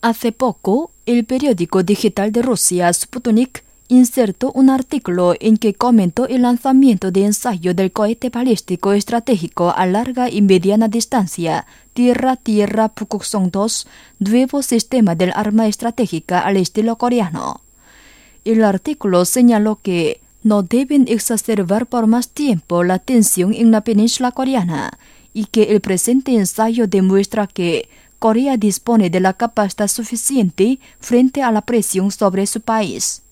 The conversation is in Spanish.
Hace poco, el periódico digital de Rusia, Sputnik, insertó un artículo en que comentó el lanzamiento de ensayo del cohete balístico estratégico a larga y mediana distancia, Tierra-Tierra Pukguksong-2, nuevo sistema del arma estratégica al estilo coreano. El artículo señaló que no deben exacerbar por más tiempo la tensión en la península coreana y que el presente ensayo demuestra que Corea dispone de la capacidad suficiente frente a la presión sobre su país.